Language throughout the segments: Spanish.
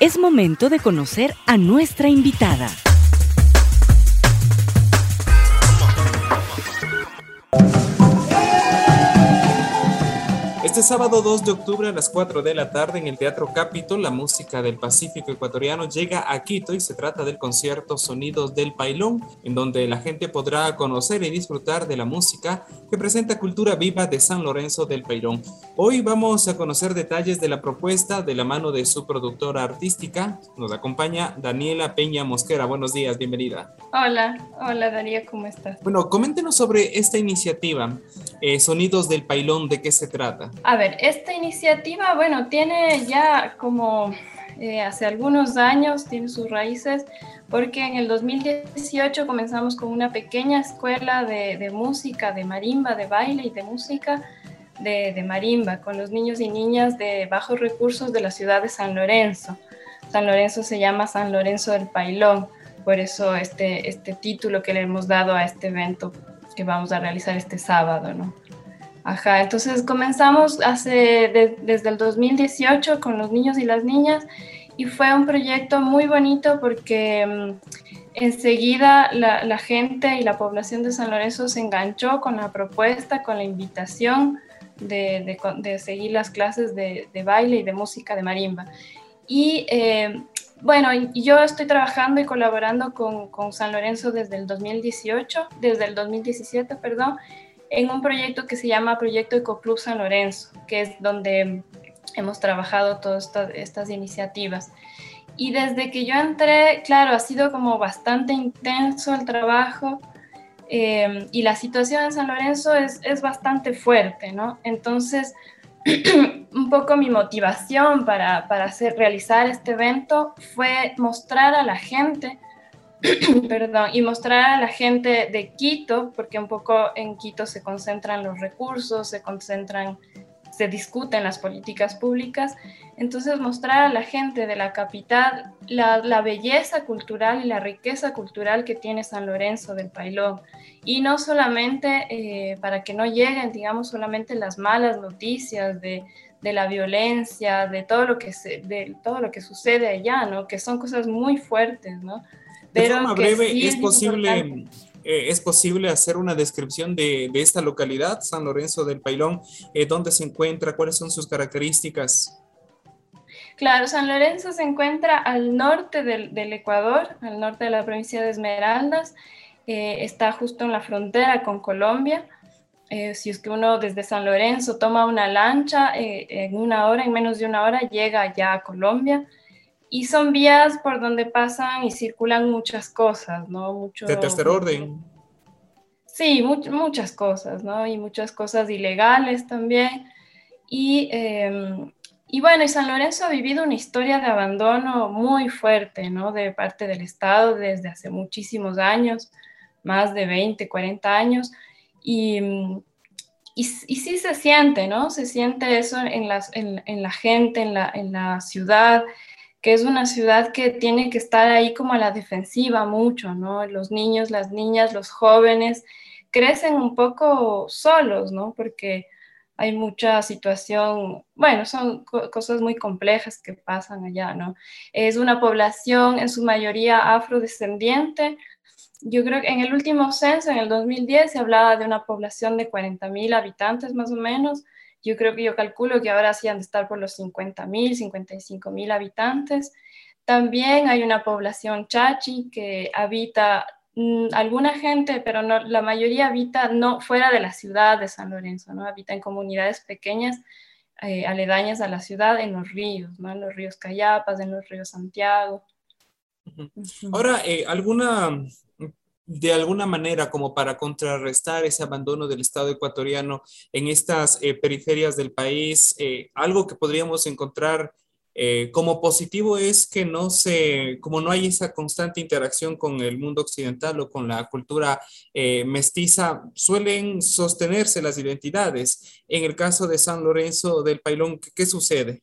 Es momento de conocer a nuestra invitada. Este sábado 2 de octubre a las 4 de la tarde en el Teatro Capitol, la música del Pacífico ecuatoriano llega a Quito y se trata del concierto Sonidos del Pailón, en donde la gente podrá conocer y disfrutar de la música que presenta cultura viva de San Lorenzo del Pailón. Hoy vamos a conocer detalles de la propuesta de la mano de su productora artística. Nos acompaña Daniela Peña Mosquera. Buenos días, bienvenida. Hola Darío, ¿cómo estás? Bueno, coméntenos sobre esta iniciativa, Sonidos del Pailón, ¿de qué se trata? A ver, esta iniciativa, bueno, tiene ya como hace algunos años, tiene sus raíces, porque en el 2018 comenzamos con una pequeña escuela de música, de marimba, de baile y de música de marimba, con los niños y niñas de bajos recursos de la ciudad de San Lorenzo. San Lorenzo se llama San Lorenzo del Pailón, por eso este título que le hemos dado a este evento que vamos a realizar este sábado, ¿no? Ajá, entonces comenzamos desde el 2018 con los niños y las niñas y fue un proyecto muy bonito porque enseguida la gente y la población de San Lorenzo se enganchó con la propuesta, con la invitación de seguir las clases de baile y de música de marimba. Y bueno, yo estoy trabajando y colaborando con San Lorenzo desde el 2017, perdón, en un proyecto que se llama Proyecto Ecoclub San Lorenzo, que es donde hemos trabajado todas estas iniciativas. Y desde que yo entré, claro, ha sido como bastante intenso el trabajo y la situación en San Lorenzo es bastante fuerte, ¿no? Entonces, un poco mi motivación para realizar este evento fue mostrar a la gente perdón, y mostrar a la gente de Quito, porque un poco en Quito se concentran los recursos, se discuten las políticas públicas, entonces mostrar a la gente de la capital la belleza cultural y la riqueza cultural que tiene San Lorenzo del Pailón, y no solamente para que no lleguen, digamos, solamente las malas noticias de la violencia, de todo lo que sucede allá, ¿no? Que son cosas muy fuertes, ¿no? De Pero forma que breve, sí ¿es posible hacer una descripción de esta localidad, San Lorenzo del Pailón? ¿Dónde se encuentra? ¿Cuáles son sus características? Claro, San Lorenzo se encuentra al norte del Ecuador, al norte de la provincia de Esmeraldas, está justo en la frontera con Colombia. Si es que uno desde San Lorenzo toma una lancha, en menos de una hora llega ya a Colombia. Y son vías por donde pasan y circulan muchas cosas, ¿no? De tercer orden. Sí, muchas cosas, ¿no? Y muchas cosas ilegales también. Y, y bueno, y San Lorenzo ha vivido una historia de abandono muy fuerte, ¿no? De parte del Estado desde hace muchísimos años, más de 20, 40 años. Y, y sí se siente, ¿no? Se siente eso en la gente, en la ciudad, que es una ciudad que tiene que estar ahí como a la defensiva mucho, ¿no? Los niños, las niñas, los jóvenes crecen un poco solos, ¿no? Porque hay mucha situación, bueno, son cosas muy complejas que pasan allá, ¿no? Es una población en su mayoría afrodescendiente. Yo creo que en el último censo, en el 2010, se hablaba de una población de 40.000 habitantes más o menos. Yo calculo que ahora sí han de estar por los 50.000, 55.000 habitantes. También hay una población chachi que habita, alguna gente, pero no, la mayoría habita no fuera de la ciudad de San Lorenzo, ¿no? Habita en comunidades pequeñas, aledañas a la ciudad, en los ríos, ¿no? En los ríos Cayapas, en los ríos Santiago. Ahora, de alguna manera, como para contrarrestar ese abandono del Estado ecuatoriano en estas periferias del país, algo que podríamos encontrar como positivo es que como no hay esa constante interacción con el mundo occidental o con la cultura mestiza, suelen sostenerse las identidades. En el caso de San Lorenzo del Pailón, ¿qué sucede?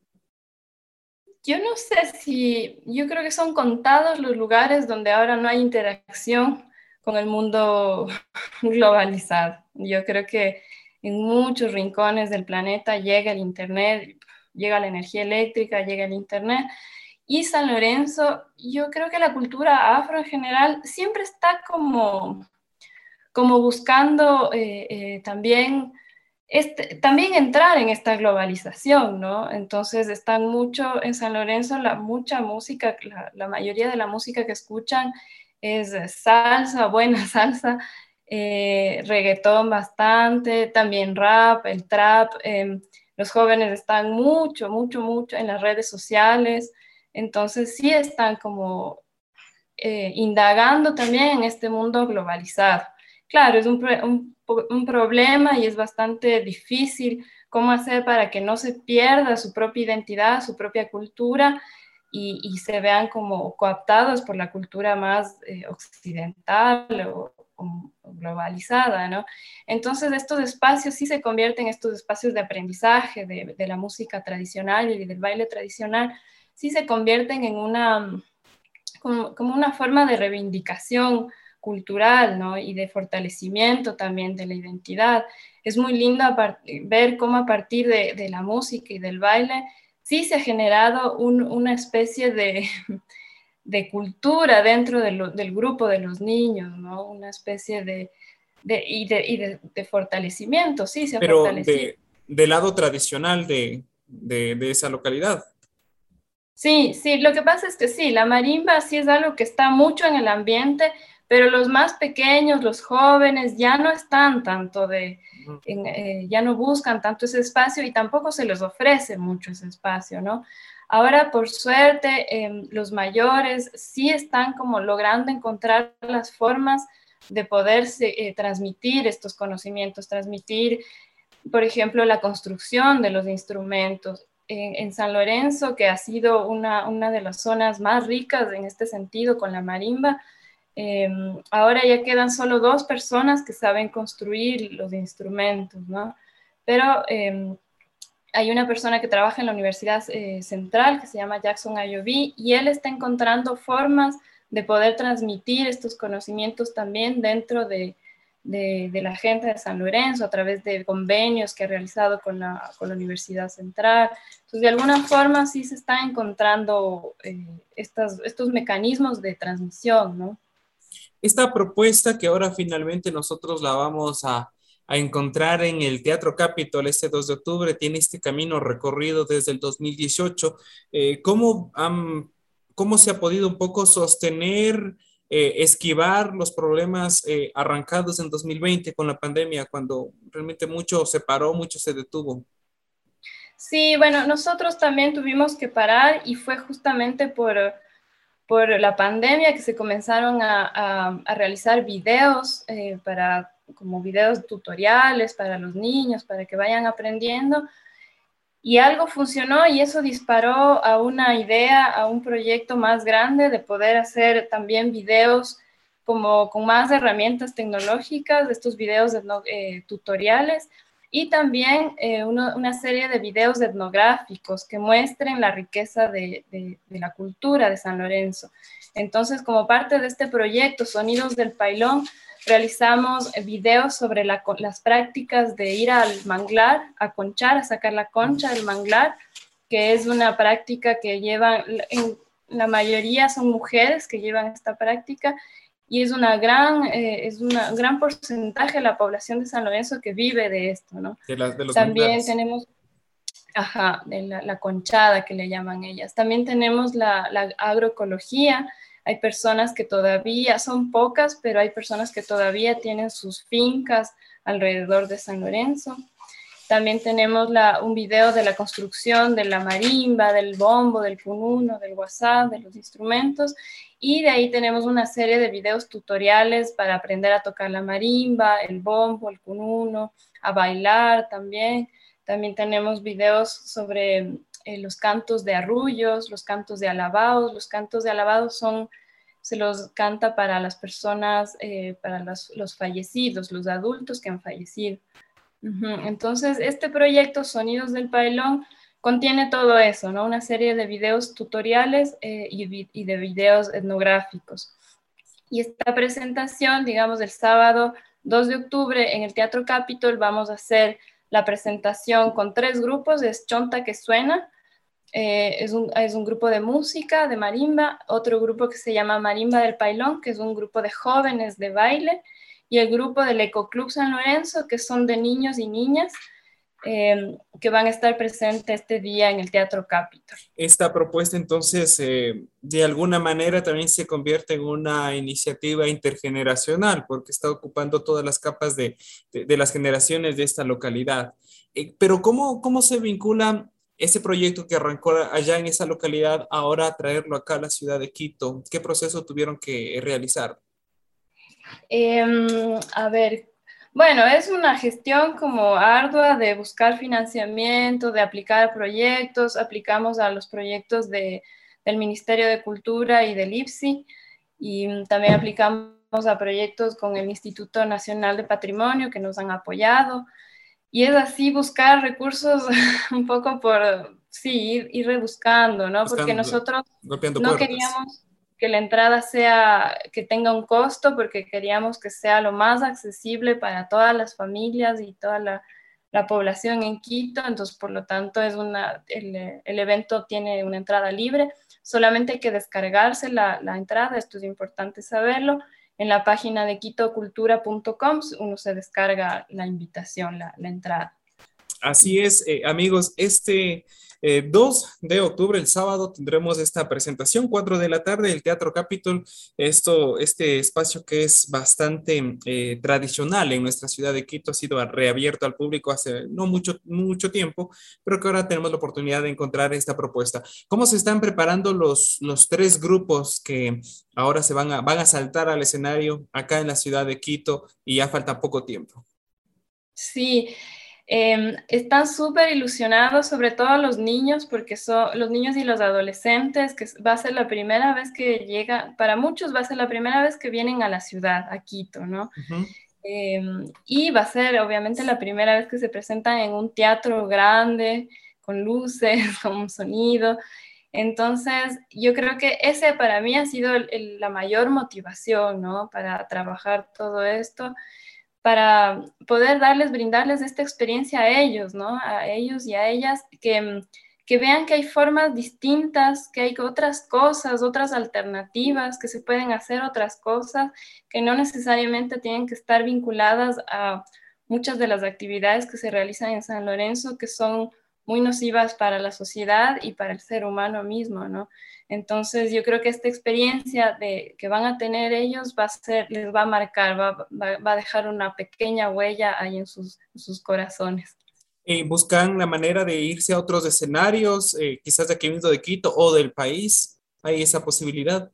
Yo no sé yo creo que son contados los lugares donde ahora no hay interacción con el mundo globalizado. Yo creo que en muchos rincones del planeta llega el Internet, llega la energía eléctrica, llega el Internet, Y San Lorenzo, yo creo que la cultura afro en general siempre está como buscando también, también entrar en esta globalización, ¿no? Entonces están mucho en San Lorenzo, mucha música, la mayoría de la música que escuchan es salsa, buena salsa, reggaetón bastante, también rap, el trap. Los jóvenes están mucho en las redes sociales, entonces sí están como indagando también en este mundo globalizado. Claro, es un problema y es bastante difícil cómo hacer para que no se pierda su propia identidad, su propia cultura y se vean como cooptados por la cultura más occidental o globalizada, ¿no? Entonces estos espacios sí se convierten en estos espacios de aprendizaje de la música tradicional y del baile tradicional, sí se convierten en como una forma de reivindicación cultural, ¿no? Y de fortalecimiento también de la identidad. Es muy lindo ver cómo a partir de la música y del baile sí se ha generado una especie de cultura dentro del grupo de los niños, ¿no? Una especie de fortalecimiento, sí, se ha Pero fortalecido. del lado tradicional de esa localidad. Sí, sí, lo que pasa es que sí, la marimba sí es algo que está mucho en el ambiente, pero los más pequeños, los jóvenes, ya no están tanto ya no buscan tanto ese espacio y tampoco se les ofrece mucho ese espacio, ¿no? Ahora, por suerte, los mayores sí están como logrando encontrar las formas de poder transmitir estos conocimientos, transmitir, por ejemplo, la construcción de los instrumentos. En San Lorenzo, que ha sido una de las zonas más ricas en este sentido con la marimba, ahora ya quedan solo 2 personas que saben construir los instrumentos, ¿no? Pero hay una persona que trabaja en la Universidad Central que se llama Jackson Ayoví y él está encontrando formas de poder transmitir estos conocimientos también dentro de la gente de San Lorenzo a través de convenios que ha realizado con la Universidad Central. Entonces, de alguna forma sí se están encontrando estos mecanismos de transmisión, ¿no? Esta propuesta que ahora finalmente nosotros la vamos a encontrar en el Teatro Capitol este 2 de octubre, tiene este camino recorrido desde el 2018. ¿Cómo se ha podido un poco sostener, esquivar los problemas arrancados en 2020 con la pandemia, cuando realmente mucho se paró, mucho se detuvo? Sí, bueno, nosotros también tuvimos que parar y fue justamente por la pandemia que se comenzaron a realizar videos como videos tutoriales para los niños, para que vayan aprendiendo. Y algo funcionó y eso disparó a una idea, a un proyecto más grande de poder hacer también videos como con más herramientas tecnológicas, estos videos tutoriales y también una serie de videos etnográficos que muestren la riqueza de la cultura de San Lorenzo. Entonces, como parte de este proyecto, Sonidos del Pailón, realizamos videos sobre las prácticas de ir al manglar, a conchar, a sacar la concha del manglar, que es una práctica que llevan, en la mayoría son mujeres que llevan esta práctica, y es un gran porcentaje de la población de San Lorenzo que vive de esto, ¿no? De los También manglares. tenemos, ajá, de la conchada que le llaman ellas. También tenemos la agroecología. Hay personas que todavía, son pocas, pero hay personas que todavía tienen sus fincas alrededor de San Lorenzo. También tenemos un video de la construcción de la marimba, del bombo, del cununo, del guasá, de los instrumentos. Y de ahí tenemos una serie de videos tutoriales para aprender a tocar la marimba, el bombo, el cununo, a bailar también. También tenemos videos sobre los cantos de arrullos, los cantos de alabados. Los cantos de alabados se los canta para las personas, para los fallecidos, los adultos que han fallecido. Entonces, este proyecto Sonidos del Pailón contiene todo eso, ¿no? Una serie de videos tutoriales y de videos etnográficos. Y esta presentación, digamos, el sábado 2 de octubre en el Teatro Capitol vamos a hacer la presentación con 3 grupos, es Chonta que Suena, es un grupo de música, de marimba, otro grupo que se llama Marimba del Pailón, que es un grupo de jóvenes de baile, y el grupo del Ecoclub San Lorenzo, que son de niños y niñas, que van a estar presentes este día en el Teatro Capitol. Esta propuesta entonces de alguna manera también se convierte en una iniciativa intergeneracional porque está ocupando todas las capas de las generaciones de esta localidad. Pero ¿cómo se vincula ese proyecto que arrancó allá en esa localidad ahora a traerlo acá a la ciudad de Quito? ¿Qué proceso tuvieron que realizar? A ver, bueno, es una gestión como ardua de buscar financiamiento, de aplicar proyectos. Aplicamos a los proyectos del Ministerio de Cultura y del IPSI, y también aplicamos a proyectos con el Instituto Nacional de Patrimonio, que nos han apoyado. Y es así buscar recursos un poco por, sí, ir rebuscando, ¿no? Porque Buscando, nosotros golpeando no puertas. queríamos que la entrada que tenga un costo, porque queríamos que sea lo más accesible para todas las familias y toda la población en Quito. Entonces, por lo tanto, el evento tiene una entrada libre, solamente hay que descargarse la entrada, esto es importante saberlo. En la página de quitocultura.com uno se descarga la invitación, la entrada. Así es, amigos, este 2 de octubre, el sábado, tendremos esta presentación, 4 de la tarde, el Teatro Capitol, este espacio que es bastante tradicional en nuestra ciudad de Quito, ha sido reabierto al público hace no mucho tiempo, pero que ahora tenemos la oportunidad de encontrar esta propuesta. ¿Cómo se están preparando los tres grupos que ahora van a saltar al escenario acá en la ciudad de Quito y ya falta poco tiempo? Sí, están súper ilusionados, sobre todo los niños, porque son los niños y los adolescentes, que va a ser la primera vez que llega, para muchos va a ser la primera vez que vienen a la ciudad, a Quito, ¿no? Ujú. Y va a ser obviamente la primera vez que se presentan en un teatro grande, con luces, con sonido. Entonces, yo creo que ese para mí ha sido la mayor motivación, ¿no? Para trabajar todo esto, para poder brindarles esta experiencia a ellos, ¿no? A ellos y a ellas, que vean que hay formas distintas, que hay otras cosas, otras alternativas, que se pueden hacer otras cosas, que no necesariamente tienen que estar vinculadas a muchas de las actividades que se realizan en San Lorenzo, que son muy nocivas para la sociedad y para el ser humano mismo, ¿no? Entonces, yo creo que esta experiencia que van a tener ellos les va a marcar, va a dejar una pequeña huella ahí en sus corazones. Buscan la manera de irse a otros escenarios, quizás de aquí mismo de Quito o del país. Hay esa posibilidad.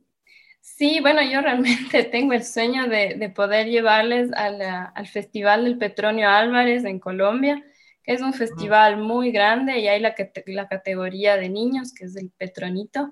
Sí, bueno, yo realmente tengo el sueño de poder llevarles al Festival del Petronio Álvarez en Colombia, que es un Ujú. festival muy grande, y hay la categoría de niños, que es el Petronito.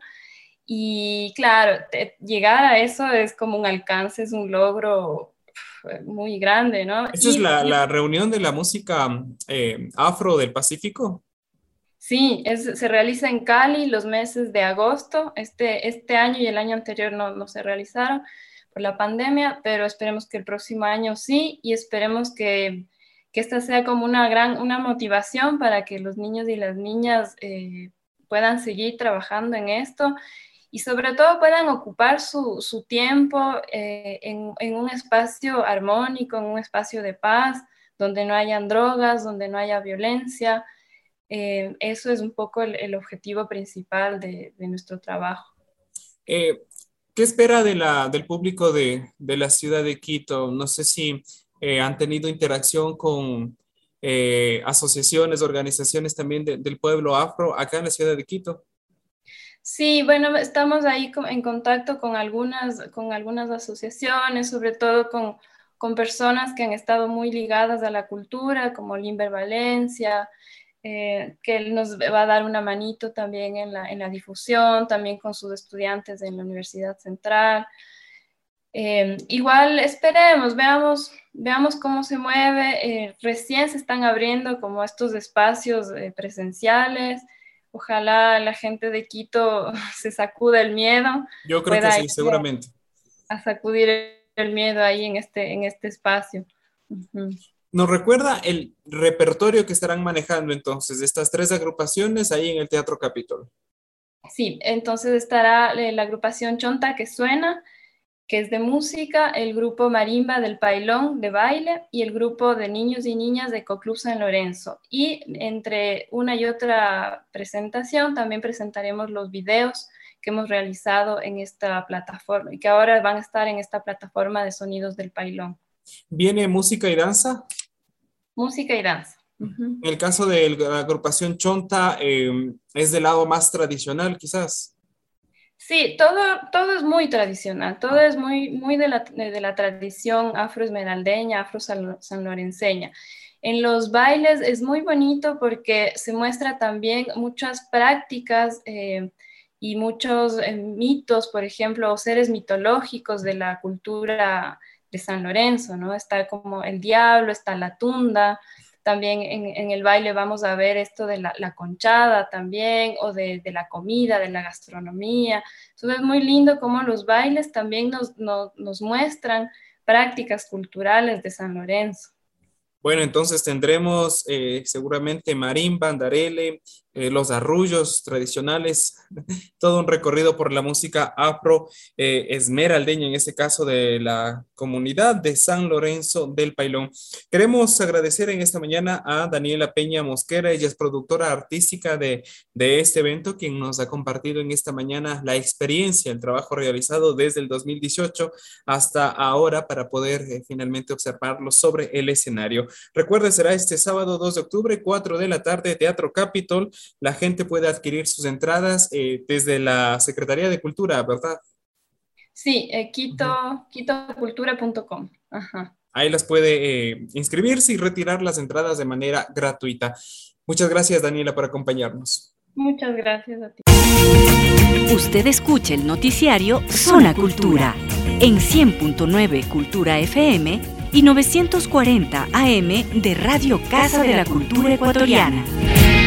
Y claro, llegar a eso es como un alcance, es un logro muy grande, ¿no? Esta es Y la reunión de la música afro del Pacífico. sí, se realiza en Cali los meses de agosto. Este año y el año anterior no se realizaron por la pandemia, pero esperemos que el próximo año sí, y esperemos que esta sea como una motivación para que los niños y las niñas puedan seguir trabajando en esto, y sobre todo puedan ocupar su tiempo en un espacio armónico, en un espacio de paz, donde no hayan drogas, donde no haya violencia. Eso es un poco el objetivo principal de nuestro trabajo. Eh, ¿Qué espera del público de la ciudad de Quito? No sé si han tenido interacción con asociaciones, organizaciones también del pueblo afro acá en la ciudad de Quito. Sí, bueno, estamos ahí en contacto con algunas asociaciones, sobre todo con personas que han estado muy ligadas a la cultura, como Limber Valencia, que él nos va a dar una manito también en la difusión, también con sus estudiantes en la Universidad Central. Igual esperemos, veamos cómo se mueve. Recién se están abriendo como estos espacios presenciales. Ojalá la gente de Quito se sacude el miedo, Yo creo que pueda sí, ir seguramente. a sacudir el miedo ahí en este espacio. Ujú. ¿Nos recuerda el repertorio que estarán manejando entonces estas 3 agrupaciones ahí en el Teatro Capitol? Sí, entonces estará la agrupación Chonta que suena, que es de música, el grupo Marimba del Pailón de baile y el grupo de niños y niñas de Ecoclub San Lorenzo. Y entre una y otra presentación también presentaremos los videos que hemos realizado en esta plataforma y que ahora van a estar en esta plataforma de Sonidos del Pailón. ¿Viene música y danza? Música y danza. En el caso de la agrupación Chonta, es del lado más tradicional, quizás. Sí, todo es muy tradicional, todo es muy de la tradición afroesmeraldeña, afro-sanlorenseña. En los bailes es muy bonito porque se muestra también muchas prácticas y muchos mitos, por ejemplo, seres mitológicos de la cultura de San Lorenzo, ¿no? Está como el diablo, está la tunda. También en el baile vamos a ver esto de la conchada también, o de la comida, de la gastronomía. Entonces es muy lindo cómo los bailes también nos muestran prácticas culturales de San Lorenzo. Bueno, entonces tendremos seguramente marimba, andarele, los arrullos tradicionales, todo un recorrido por la música afro esmeraldeña, en este caso de la comunidad de San Lorenzo del Pailón. Queremos agradecer en esta mañana a Daniela Peña Mosquera, ella es productora artística de este evento, quien nos ha compartido en esta mañana la experiencia, el trabajo realizado desde el 2018 hasta ahora para poder finalmente observarlo sobre el escenario. Recuerde, será este sábado 2 de octubre, 4 de la tarde, Teatro Capitol. La gente puede adquirir sus entradas desde la Secretaría de Cultura, ¿verdad? Sí, quitocultura.com. Ajá. Ahí las puede inscribirse y retirar las entradas de manera gratuita. Muchas gracias, Daniela, por acompañarnos. Muchas gracias a ti. Usted escucha el noticiario Zona Cultura en 100.9 Cultura FM y 940 AM de Radio Casa de la Cultura Ecuatoriana.